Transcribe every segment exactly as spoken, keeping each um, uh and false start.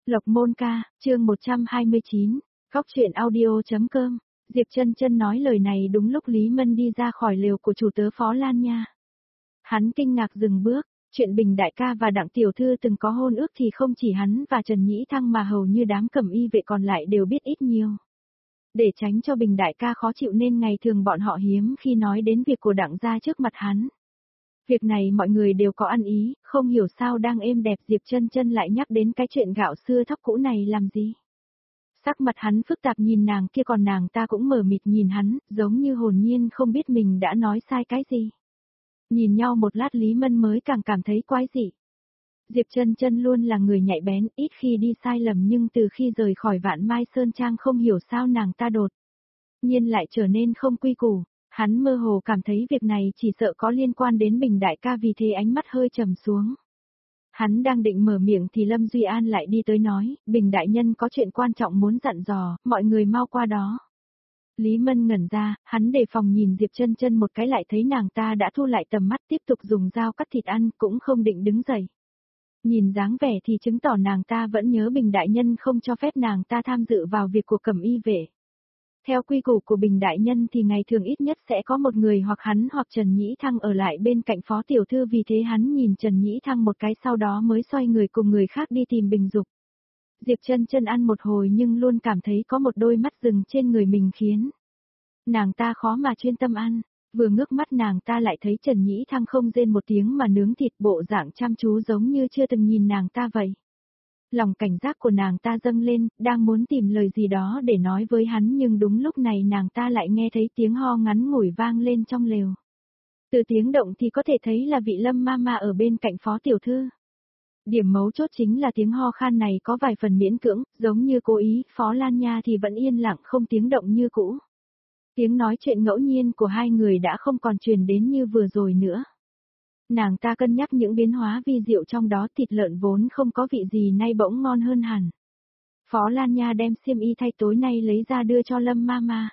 Lộc Môn Ca, chương một trăm hai mươi chín, Góc truyện audio.com. Diệp Chân Chân nói lời này đúng lúc Lý Mân đi ra khỏi lều của chủ tớ Phó Lan Nha. Hắn kinh ngạc dừng bước, chuyện Bình đại ca và Đặng tiểu thư từng có hôn ước thì không chỉ hắn và Trần Nhĩ Thăng mà hầu như đám cẩm y vệ còn lại đều biết ít nhiều. Để tránh cho Bình đại ca khó chịu nên ngày thường bọn họ hiếm khi nói đến việc của Đặng gia trước mặt hắn. Việc này mọi người đều có ăn ý, không hiểu sao đang êm đẹp Diệp Chân Chân lại nhắc đến cái chuyện gạo xưa thóc cũ này làm gì. Sắc mặt hắn phức tạp nhìn nàng kia, còn nàng ta cũng mờ mịt nhìn hắn, giống như hồn nhiên không biết mình đã nói sai cái gì. Nhìn nhau một lát Lý Mân mới càng cảm thấy quái dị. Diệp Chân Chân luôn là người nhạy bén, ít khi đi sai lầm, nhưng từ khi rời khỏi Vạn Mai Sơn Trang không hiểu sao nàng ta đột nhiên lại trở nên không quy củ. Hắn mơ hồ cảm thấy việc này chỉ sợ có liên quan đến Bình đại ca, vì thế ánh mắt hơi trầm xuống. Hắn đang định mở miệng thì Lâm Duy An lại đi tới nói, Bình đại nhân có chuyện quan trọng muốn dặn dò, mọi người mau qua đó. Lý Mân ngẩn ra, hắn đề phòng nhìn Diệp Chân Chân một cái, lại thấy nàng ta đã thu lại tầm mắt, tiếp tục dùng dao cắt thịt ăn, cũng không định đứng dậy. Nhìn dáng vẻ thì chứng tỏ nàng ta vẫn nhớ Bình đại nhân không cho phép nàng ta tham dự vào việc của cẩm y vệ. Theo quy củ của Bình đại nhân thì ngày thường ít nhất sẽ có một người hoặc hắn hoặc Trần Nhĩ Thăng ở lại bên cạnh Phó tiểu thư, vì thế hắn nhìn Trần Nhĩ Thăng một cái sau đó mới xoay người cùng người khác đi tìm Bình Dục. Diệp Chân Chân ăn một hồi nhưng luôn cảm thấy có một đôi mắt rừng trên người mình khiến nàng ta khó mà chuyên tâm ăn. Vừa ngước mắt nàng ta lại thấy Trần Nhĩ Thăng không rên một tiếng mà nướng thịt, bộ dạng chăm chú giống như chưa từng nhìn nàng ta vậy. Lòng cảnh giác của nàng ta dâng lên, đang muốn tìm lời gì đó để nói với hắn, nhưng đúng lúc này nàng ta lại nghe thấy tiếng ho ngắn ngủi vang lên trong lều. Từ tiếng động thì có thể thấy là vị Lâm Mama ở bên cạnh Phó tiểu thư. Điểm mấu chốt chính là tiếng ho khan này có vài phần miễn cưỡng, giống như cố ý, Phó Lan Nha thì vẫn yên lặng không tiếng động như cũ. Tiếng nói chuyện ngẫu nhiên của hai người đã không còn truyền đến như vừa rồi nữa. Nàng ta cân nhắc những biến hóa vi diệu trong đó, thịt lợn vốn không có vị gì nay bỗng ngon hơn hẳn. Phó Lan Nha đem xiêm y thay tối nay lấy ra đưa cho Lâm Mama.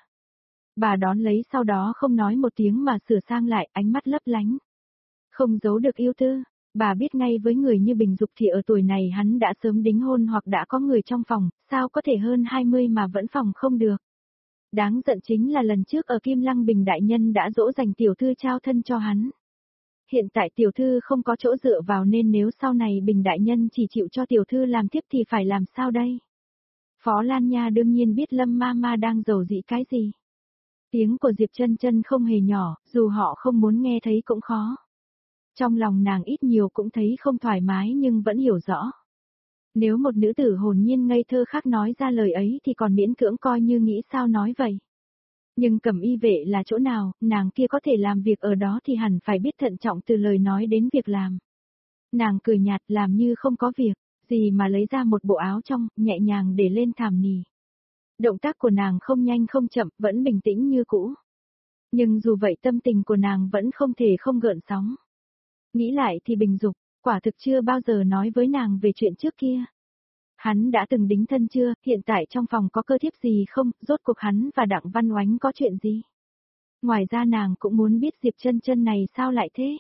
Bà đón lấy sau đó không nói một tiếng mà sửa sang lại, ánh mắt lấp lánh. Không giấu được yêu tư, bà biết ngay với người như Bình Dục thì ở tuổi này hắn đã sớm đính hôn hoặc đã có người trong phòng, sao có thể hơn hai mươi mà vẫn phòng không được. Đáng giận chính là lần trước ở Kim Lăng Bình đại nhân đã dỗ dành tiểu thư trao thân cho hắn. Hiện tại tiểu thư không có chỗ dựa vào nên nếu sau này Bình đại nhân chỉ chịu cho tiểu thư làm tiếp thì phải làm sao đây? Phó Lan Nha đương nhiên biết Lâm Mama đang giàu dĩ cái gì. Tiếng của Diệp Chân Chân không hề nhỏ, dù họ không muốn nghe thấy cũng khó. Trong lòng nàng ít nhiều cũng thấy không thoải mái nhưng vẫn hiểu rõ. Nếu một nữ tử hồn nhiên ngây thơ khác nói ra lời ấy thì còn miễn cưỡng coi như nghĩ sao nói vậy. Nhưng cẩm y vệ là chỗ nào, nàng kia có thể làm việc ở đó thì hẳn phải biết thận trọng từ lời nói đến việc làm. Nàng cười nhạt làm như không có việc, gì mà lấy ra một bộ áo trong, nhẹ nhàng để lên thảm nì. Động tác của nàng không nhanh không chậm, vẫn bình tĩnh như cũ. Nhưng dù vậy tâm tình của nàng vẫn không thể không gợn sóng. Nghĩ lại thì Bình Dục, quả thực chưa bao giờ nói với nàng về chuyện trước kia. Hắn đã từng đính thân chưa, hiện tại trong phòng có cơ thiếp gì không, rốt cuộc hắn và Đặng Văn Oánh có chuyện gì? Ngoài ra nàng cũng muốn biết Diệp Chân Chân này sao lại thế?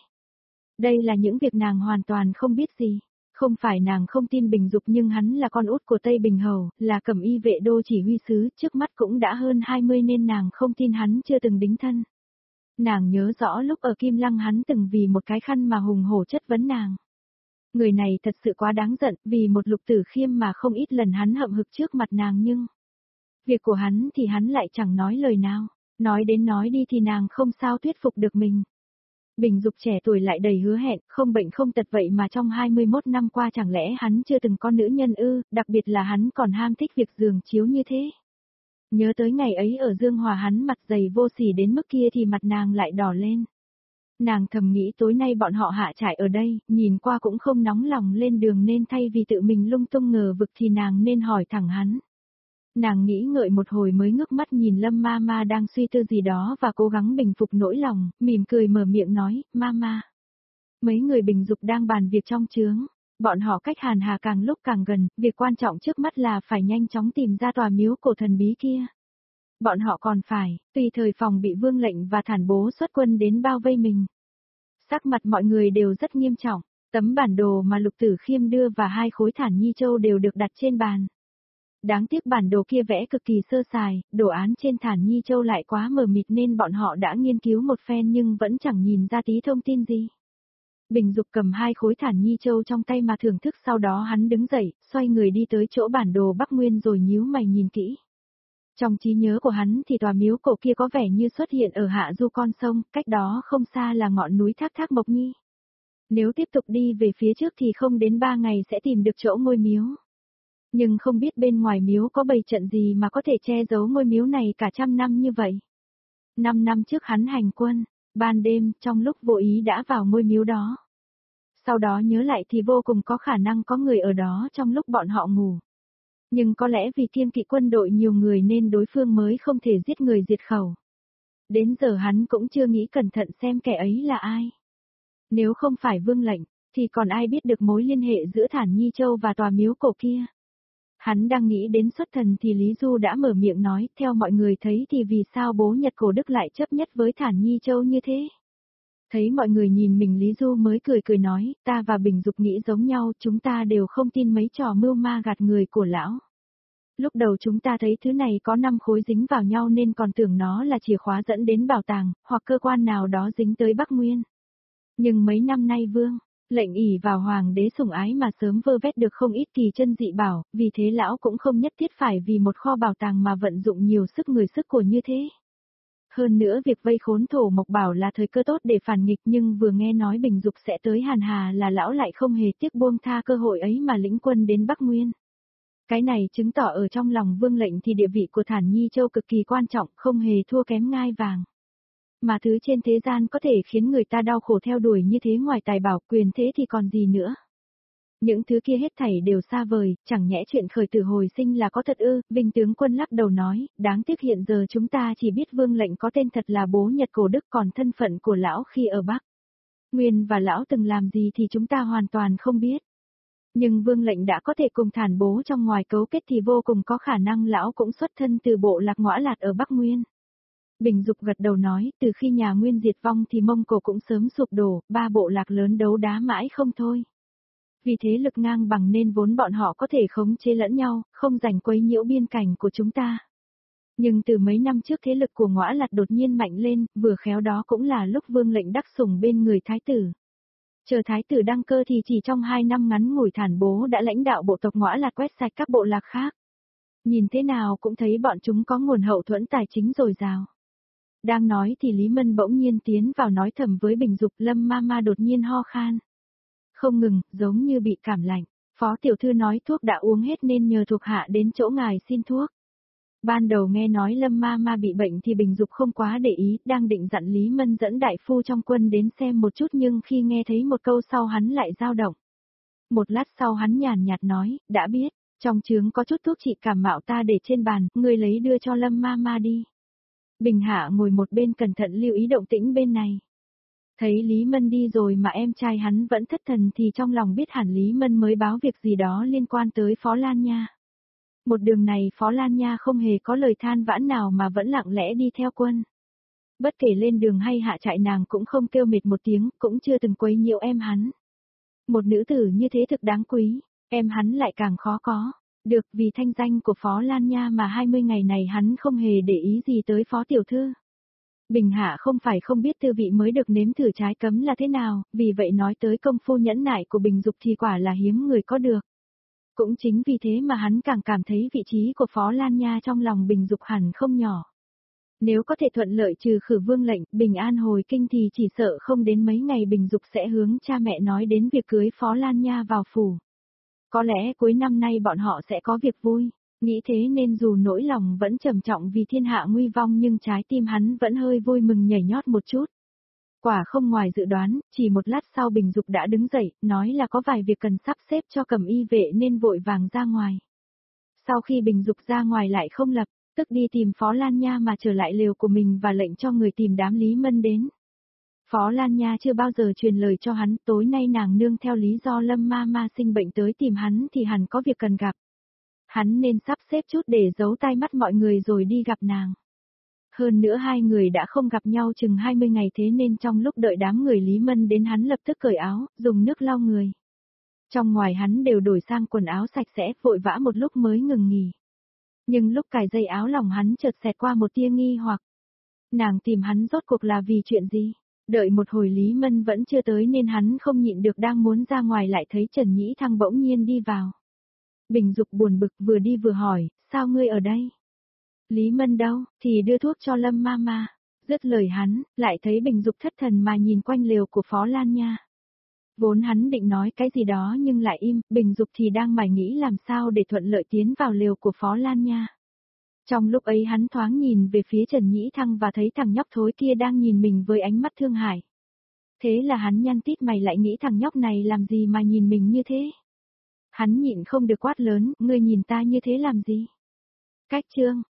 Đây là những việc nàng hoàn toàn không biết gì. Không phải nàng không tin Bình Dục, nhưng hắn là con út của Tây Bình Hầu, là cẩm y vệ đô chỉ huy sứ, trước mắt cũng đã hơn hai mươi nên nàng không tin hắn chưa từng đính thân. Nàng nhớ rõ lúc ở Kim Lăng hắn từng vì một cái khăn mà hùng hổ chất vấn nàng. Người này thật sự quá đáng giận, vì một Lục Tử Khiêm mà không ít lần hắn hậm hực trước mặt nàng, nhưng việc của hắn thì hắn lại chẳng nói lời nào, nói đến nói đi thì nàng không sao thuyết phục được mình. Bình Dục trẻ tuổi lại đầy hứa hẹn, không bệnh không tật vậy mà trong hai mươi mốt năm qua chẳng lẽ hắn chưa từng có nữ nhân ư, đặc biệt là hắn còn ham thích việc giường chiếu như thế. Nhớ tới ngày ấy ở Dương Hòa hắn mặt dày vô sỉ đến mức kia thì mặt nàng lại đỏ lên. Nàng thầm nghĩ tối nay bọn họ hạ trại ở đây, nhìn qua cũng không nóng lòng lên đường nên thay vì tự mình lung tung ngờ vực thì nàng nên hỏi thẳng hắn. Nàng nghĩ ngợi một hồi mới ngước mắt nhìn Lâm Mama đang suy tư gì đó và cố gắng bình phục nỗi lòng, mỉm cười mở miệng nói, Mama. Mấy người Bình Dục đang bàn việc trong chướng, bọn họ cách Hàn Hà càng lúc càng gần, việc quan trọng trước mắt là phải nhanh chóng tìm ra tòa miếu cổ thần bí kia. Bọn họ còn phải, tùy thời phòng bị Vương Lệnh và Thản Bố xuất quân đến bao vây mình. Sắc mặt mọi người đều rất nghiêm trọng, Tấm bản đồ mà Lục Tử Khiêm đưa và hai khối thản nhi châu đều được đặt trên bàn. Đáng tiếc bản đồ kia vẽ cực kỳ sơ sài, đồ án trên thản nhi châu lại quá mờ mịt nên bọn họ đã nghiên cứu một phen nhưng vẫn chẳng nhìn ra tí thông tin gì. Bình Dục cầm hai khối thản nhi châu trong tay mà thưởng thức, sau đó hắn đứng dậy, xoay người đi tới chỗ bản đồ Bắc Nguyên rồi nhíu mày nhìn kỹ. Trong trí nhớ của hắn thì tòa miếu cổ kia có vẻ như xuất hiện ở hạ du con sông, cách đó không xa là ngọn núi Thác Thác Mộc Nhi. Nếu tiếp tục đi về phía trước thì không đến ba ngày sẽ tìm được chỗ ngôi miếu. Nhưng không biết bên ngoài miếu có bày trận gì mà có thể che giấu ngôi miếu này cả trăm năm như vậy. Năm năm trước hắn hành quân, ban đêm trong lúc vô ý đã vào ngôi miếu đó. Sau đó nhớ lại thì vô cùng có khả năng có người ở đó trong lúc bọn họ ngủ. Nhưng có lẽ vì kiêng kỵ quân đội nhiều người nên đối phương mới không thể giết người diệt khẩu. Đến giờ hắn cũng chưa nghĩ cẩn thận xem kẻ ấy là ai. Nếu không phải Vương Lệnh, thì còn ai biết được mối liên hệ giữa Thản Nhi Châu và tòa miếu cổ kia. Hắn đang nghĩ đến xuất thần thì Lý Du đã mở miệng nói, theo mọi người thấy thì vì sao bố Nhật Cổ Đức lại chấp nhất với Thản Nhi Châu như thế? Thấy mọi người nhìn mình, Lý Du mới cười cười nói, ta và Bình Dục nghĩ giống nhau, chúng ta đều không tin mấy trò mưu ma gạt người của lão. Lúc đầu chúng ta thấy thứ này có năm khối dính vào nhau nên còn tưởng nó là chìa khóa dẫn đến bảo tàng, hoặc cơ quan nào đó dính tới Bắc Nguyên. Nhưng mấy năm nay Vương Lệnh ỷ vào hoàng đế sủng ái mà sớm vơ vét được không ít kỳ chân dị bảo, vì thế lão cũng không nhất thiết phải vì một kho bảo tàng mà vận dụng nhiều sức người sức của như thế. Hơn nữa việc vây khốn Thổ Mộc Bảo là thời cơ tốt để phản nghịch, nhưng vừa nghe nói Bình Dục sẽ tới Hàn Hà là lão lại không hề tiếc buông tha cơ hội ấy mà lĩnh quân đến Bắc Nguyên. Cái này chứng tỏ ở trong lòng Vương Lệnh thì địa vị của Thản Nhi Châu cực kỳ quan trọng, không hề thua kém ngai vàng. Mà thứ trên thế gian có thể khiến người ta đau khổ theo đuổi như thế ngoài tài bảo quyền thế thì còn gì nữa. Những thứ kia hết thảy đều xa vời, chẳng nhẽ chuyện khởi tử hồi sinh là có thật ư? Vinh tướng quân lắc đầu nói, đáng tiếc hiện giờ chúng ta chỉ biết Vương Lệnh có tên thật là bố Nhật Cổ Đức, còn thân phận của lão khi ở Bắc Nguyên và lão từng làm gì thì chúng ta hoàn toàn không biết. Nhưng Vương Lệnh đã có thể cùng Thản bố trong ngoài cấu kết thì vô cùng có khả năng lão cũng xuất thân từ bộ lạc Ngõa Lạt ở Bắc Nguyên. Bình Dục gật đầu nói, từ khi nhà Nguyên diệt vong thì Mông Cổ cũng sớm sụp đổ, ba bộ lạc lớn đấu đá mãi không thôi. Vì thế lực ngang bằng nên vốn bọn họ có thể khống chế lẫn nhau, không giành quấy nhiễu biên cảnh của chúng ta. Nhưng từ mấy năm trước thế lực của Ngõa Lạt đột nhiên mạnh lên, vừa khéo đó cũng là lúc Vương Lệnh đắc sủng bên người thái tử. Chờ thái tử đăng cơ thì chỉ trong hai năm ngắn ngủi Thản bố đã lãnh đạo bộ tộc Ngõa Lạt quét sạch các bộ lạc khác. Nhìn thế nào cũng thấy bọn chúng có nguồn hậu thuẫn tài chính dồi dào. Đang nói thì Lý Mân bỗng nhiên tiến vào nói thầm với Bình Dục, Lâm ma ma đột nhiên ho khan. Không ngừng, giống như bị cảm lạnh. Phó tiểu thư nói thuốc đã uống hết nên nhờ thuộc hạ đến chỗ ngài xin thuốc. Ban đầu nghe nói Lâm ma ma bị bệnh thì Bình Dục không quá để ý, đang định dặn Lý Mân dẫn đại phu trong quân đến xem một chút, nhưng khi nghe thấy một câu sau hắn lại dao động. Một lát sau hắn nhàn nhạt nói, đã biết, trong trướng có chút thuốc trị cảm mạo ta để trên bàn, ngươi lấy đưa cho Lâm ma ma đi. Bình Hạ ngồi một bên cẩn thận lưu ý động tĩnh bên này. Thấy Lý Mân đi rồi mà em trai hắn vẫn thất thần thì trong lòng biết hẳn Lý Mân mới báo việc gì đó liên quan tới Phó Lan Nha. Một đường này Phó Lan Nha không hề có lời than vãn nào mà vẫn lặng lẽ đi theo quân. Bất kể lên đường hay hạ trại nàng cũng không kêu mệt một tiếng, cũng chưa từng quấy nhiễu em hắn. Một nữ tử như thế thực đáng quý, em hắn lại càng khó có. Được, vì thanh danh của Phó Lan Nha mà hai mươi ngày này hắn không hề để ý gì tới Phó tiểu thư. Bình Hạ không phải không biết tư vị mới được nếm thử trái cấm là thế nào, vì vậy nói tới công phu nhẫn nại của Bình Dục thì quả là hiếm người có được. Cũng chính vì thế mà hắn càng cảm thấy vị trí của Phó Lan Nha trong lòng Bình Dục hẳn không nhỏ. Nếu có thể thuận lợi trừ khử Vương Lệnh, bình an hồi kinh thì chỉ sợ không đến mấy ngày Bình Dục sẽ hướng cha mẹ nói đến việc cưới Phó Lan Nha vào phủ. Có lẽ cuối năm nay bọn họ sẽ có việc vui, nghĩ thế nên dù nỗi lòng vẫn trầm trọng vì thiên hạ nguy vong nhưng trái tim hắn vẫn hơi vui mừng nhảy nhót một chút. Quả không ngoài dự đoán, chỉ một lát sau Bình Dục đã đứng dậy, nói là có vài việc cần sắp xếp cho Cẩm Y vệ nên vội vàng ra ngoài. Sau khi Bình Dục ra ngoài lại không lập, tức đi tìm Phó Lan Nha mà trở lại lều của mình và lệnh cho người tìm đám Lý Mân đến. Phó Lan Nha chưa bao giờ truyền lời cho hắn, tối nay nàng nương theo lý do Lâm ma ma sinh bệnh tới tìm hắn thì hẳn có việc cần gặp. Hắn nên sắp xếp chút để giấu tai mắt mọi người rồi đi gặp nàng. Hơn nữa hai người đã không gặp nhau chừng hai mươi ngày thế nên trong lúc đợi đám người Lý Mân đến hắn lập tức cởi áo, dùng nước lau người. Trong ngoài hắn đều đổi sang quần áo sạch sẽ, vội vã một lúc mới ngừng nghỉ. Nhưng lúc cài dây áo lòng hắn chợt xẹt qua một tia nghi hoặc. Nàng tìm hắn rốt cuộc là vì chuyện gì? Đợi một hồi Lý Mân vẫn chưa tới nên hắn không nhịn được đang muốn ra ngoài lại thấy Trần Nhĩ Thăng bỗng nhiên đi vào. Bình Dục buồn bực vừa đi vừa hỏi, sao ngươi ở đây? Lý Mân đâu, thì đưa thuốc cho Lâm Mama. Dứt lời hắn, lại thấy Bình Dục thất thần mà nhìn quanh lều của Phó Lan Nha. Vốn hắn định nói cái gì đó nhưng lại im, Bình Dục thì đang mải nghĩ làm sao để thuận lợi tiến vào lều của Phó Lan Nha. Trong lúc ấy hắn thoáng nhìn về phía Trần Nhĩ Thăng và thấy thằng nhóc thối kia đang nhìn mình với ánh mắt thương hại. Thế là hắn nhăn tít mày lại nghĩ thằng nhóc này làm gì mà nhìn mình như thế. Hắn nhịn không được quát lớn, ngươi nhìn ta như thế làm gì? Cách chương,